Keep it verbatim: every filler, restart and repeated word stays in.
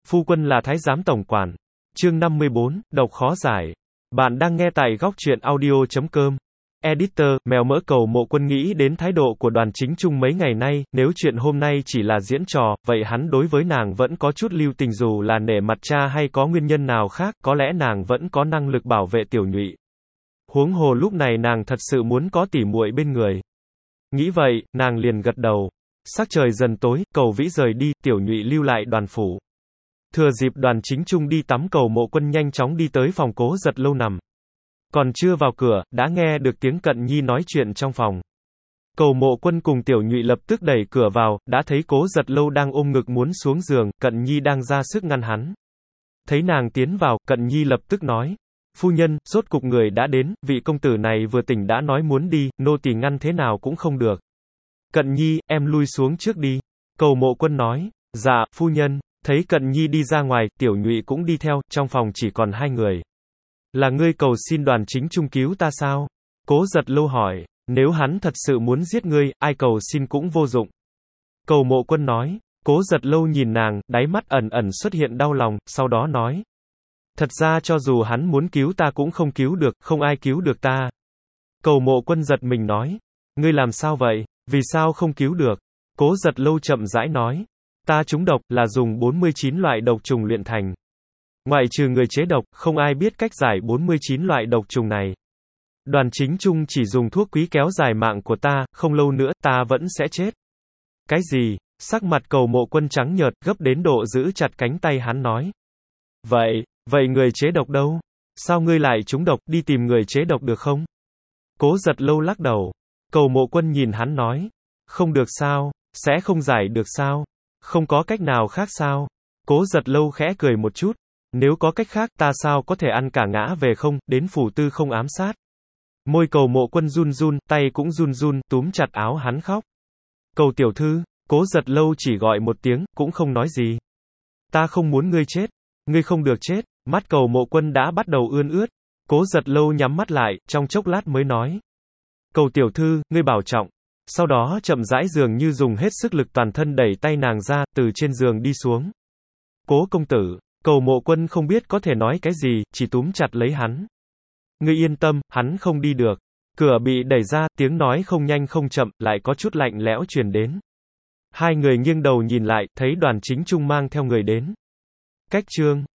Phu quân là thái giám tổng quản. Chương năm mươi bốn, độc khó giải. Bạn đang nghe tại góc truyện audio chấm com. Editor, mèo mỡ Cầu Mộ Quân nghĩ đến thái độ của Đoàn Chính Trung mấy ngày nay, nếu chuyện hôm nay chỉ là diễn trò, vậy hắn đối với nàng vẫn có chút lưu tình dù là nể mặt cha hay có nguyên nhân nào khác, có lẽ nàng vẫn có năng lực bảo vệ Tiểu Nhụy. Huống hồ lúc này nàng thật sự muốn có tỉ muội bên người. Nghĩ vậy, nàng liền gật đầu. Sắc trời dần tối, Cầu Vĩ rời đi, Tiểu Nhụy lưu lại Đoàn phủ. Thừa dịp Đoàn Chính Trung đi tắm, Cầu Mộ Quân nhanh chóng đi tới phòng Cố Giật Lâu nằm. Còn chưa vào cửa, đã nghe được tiếng Cận Nhi nói chuyện trong phòng. Cầu Mộ Quân cùng Tiểu Nhụy lập tức đẩy cửa vào, đã thấy Cố Giật Lâu đang ôm ngực muốn xuống giường, Cận Nhi đang ra sức ngăn hắn. Thấy nàng tiến vào, Cận Nhi lập tức nói: "Phu nhân, rốt cục người đã đến, vị công tử này vừa tỉnh đã nói muốn đi, nô tỳ ngăn thế nào cũng không được." "Cận Nhi, em lui xuống trước đi." Cầu Mộ Quân nói. "Dạ, phu nhân." Thấy Cận Nhi đi ra ngoài, Tiểu Nhụy cũng đi theo, trong phòng chỉ còn hai người. "Là ngươi cầu xin Đoàn Chính Trung cứu ta sao?" Cố Giật Lâu hỏi. "Nếu hắn thật sự muốn giết ngươi, ai cầu xin cũng vô dụng." Cầu Mộ Quân nói. Cố Giật Lâu nhìn nàng, đáy mắt ẩn ẩn xuất hiện đau lòng, sau đó nói: "Thật ra cho dù hắn muốn cứu ta cũng không cứu được, không ai cứu được ta." Cầu Mộ Quân giật mình nói: "Ngươi làm sao vậy? Vì sao không cứu được?" Cố Giật Lâu chậm rãi nói: "Ta trúng độc, là dùng bốn mươi chín loại độc trùng luyện thành. Ngoại trừ người chế độc, không ai biết cách giải bốn mươi chín loại độc trùng này. Đoàn Chính Trung chỉ dùng thuốc quý kéo dài mạng của ta, không lâu nữa, ta vẫn sẽ chết." "Cái gì?" Sắc mặt Cầu Mộ Quân trắng nhợt, gấp đến độ giữ chặt cánh tay hắn nói: Vậy, vậy người chế độc đâu? Sao ngươi lại trúng độc, đi tìm người chế độc được không?" Cố Giật Lâu lắc đầu. Cầu Mộ Quân nhìn hắn nói: "Không được sao? Sẽ không giải được sao? Không có cách nào khác sao?" Cố Giật Lâu khẽ cười một chút. "Nếu có cách khác, ta sao có thể ăn cả ngã về không, đến phủ tư không ám sát." Môi Cầu Mộ Quân run run, tay cũng run run, túm chặt áo hắn khóc. "Cầu tiểu thư." Cố Giật Lâu chỉ gọi một tiếng, cũng không nói gì. "Ta không muốn ngươi chết. Ngươi không được chết." Mắt Cầu Mộ Quân đã bắt đầu ươn ướt. Cố Giật Lâu nhắm mắt lại, trong chốc lát mới nói: "Cầu tiểu thư, ngươi bảo trọng." Sau đó chậm rãi dường như dùng hết sức lực toàn thân đẩy tay nàng ra, từ trên giường đi xuống. "Cố công tử." Cầu Mộ Quân không biết có thể nói cái gì, chỉ túm chặt lấy hắn. "Ngươi yên tâm, hắn không đi được." Cửa bị đẩy ra, tiếng nói không nhanh không chậm, lại có chút lạnh lẽo truyền đến. Hai người nghiêng đầu nhìn lại, thấy Đoàn Chính Trung mang theo người đến. Cách chương